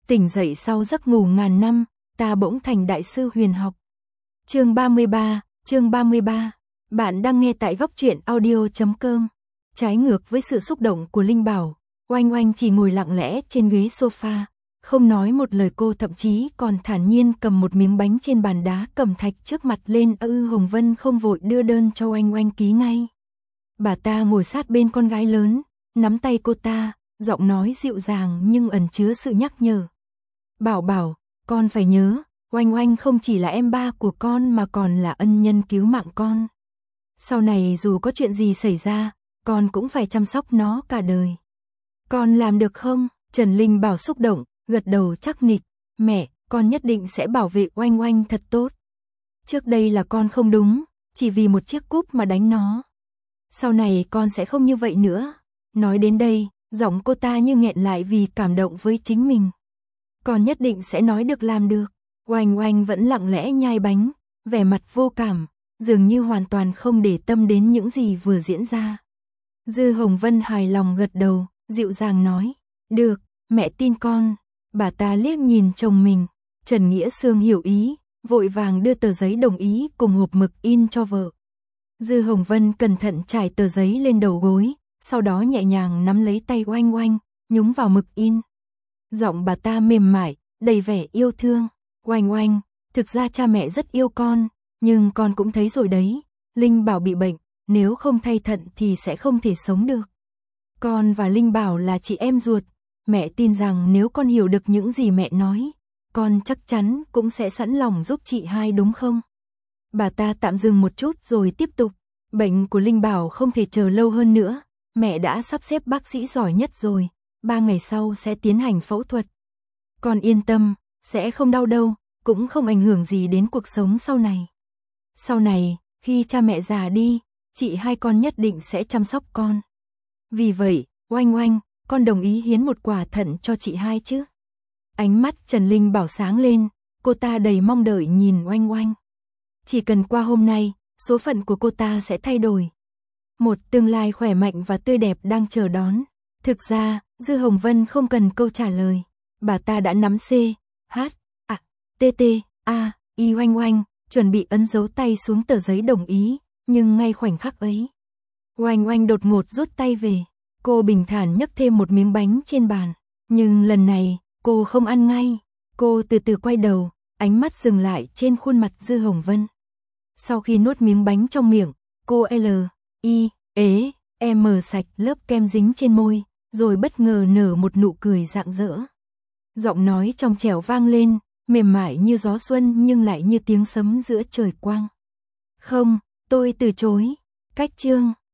Tỉnh dậy sau giấc ngủ ngàn năm, ta bỗng thành đại sư huyền học. Chương 33. Bạn đang nghe tại góc truyện audio.com. Trái ngược với sự xúc động của Linh Bảo, Oanh Oanh chỉ ngồi lặng lẽ trên ghế sofa, không nói một lời. Cô thậm chí còn thản nhiên cầm một miếng bánh trên bàn đá cẩm thạch trước mặt lên. Hồng Vân không vội đưa đơn cho Oanh Oanh ký ngay. Bà ta ngồi sát bên con gái lớn, nắm tay cô ta, giọng nói dịu dàng nhưng ẩn chứa sự nhắc nhở. Bảo Bảo, con phải nhớ, Oanh Oanh không chỉ là em ba của con mà còn là ân nhân cứu mạng con. Sau này dù có chuyện gì xảy ra, con cũng phải chăm sóc nó cả đời. Con làm được không? Trần Linh Bảo xúc động, gật đầu chắc nịch. Mẹ, con nhất định sẽ bảo vệ Oanh Oanh thật tốt. Trước đây là con không đúng, chỉ vì một chiếc cúp mà đánh nó. Sau này con sẽ không như vậy nữa. Nói đến đây, giọng cô ta như nghẹn lại vì cảm động với chính mình. Con nhất định sẽ nói được làm được. Oanh Oanh vẫn lặng lẽ nhai bánh, vẻ mặt vô cảm, dường như hoàn toàn không để tâm đến những gì vừa diễn ra. Dư Hồng Vân hài lòng gật đầu, dịu dàng nói, được, mẹ tin con. Bà ta liếc nhìn chồng mình, Trần Nghĩa Sương hiểu ý, vội vàng đưa tờ giấy đồng ý cùng hộp mực in cho vợ. Dư Hồng Vân cẩn thận trải tờ giấy lên đầu gối, sau đó nhẹ nhàng nắm lấy tay Oanh Oanh, nhúng vào mực in. Giọng bà ta mềm mại, đầy vẻ yêu thương. Oanh Oanh, thực ra cha mẹ rất yêu con, nhưng con cũng thấy rồi đấy, Linh Bảo bị bệnh, nếu không thay thận thì sẽ không thể sống được. Con và Linh Bảo là chị em ruột, mẹ tin rằng nếu con hiểu được những gì mẹ nói, con chắc chắn cũng sẽ sẵn lòng giúp chị hai đúng không? Bà ta tạm dừng một chút rồi tiếp tục, bệnh của Linh Bảo không thể chờ lâu hơn nữa, mẹ đã sắp xếp bác sĩ giỏi nhất rồi, 3 ngày sau sẽ tiến hành phẫu thuật. Con yên tâm, sẽ không đau đâu, cũng không ảnh hưởng gì đến cuộc sống sau này. Sau này, khi cha mẹ già đi, chị hai con nhất định sẽ chăm sóc con. Vì vậy, Oanh Oanh, con đồng ý hiến một quả thận cho chị hai chứ? Ánh mắt Trần Linh Bảo sáng lên, cô ta đầy mong đợi nhìn Oanh Oanh. Chỉ cần qua hôm nay, số phận của cô ta sẽ thay đổi. Một tương lai khỏe mạnh và tươi đẹp đang chờ đón. Thực ra, Dư Hồng Vân không cần câu trả lời. Bà ta đã nắm C, H, A, T, T, A, I Oanh Oanh, chuẩn bị ấn dấu tay xuống tờ giấy đồng ý, nhưng ngay khoảnh khắc ấy, Oanh Oanh đột ngột rút tay về. Cô bình thản nhấc thêm một miếng bánh trên bàn, nhưng lần này, cô không ăn ngay. Cô từ từ quay đầu, ánh mắt dừng lại trên khuôn mặt Dư Hồng Vân. Sau khi nuốt miếng bánh trong miệng, cô M sạch lớp kem dính trên môi, rồi bất ngờ nở một nụ cười rạng rỡ. Giọng nói trong trẻo vang lên, mềm mại như gió xuân nhưng lại như tiếng sấm giữa trời quang. Không, tôi từ chối. Cách chương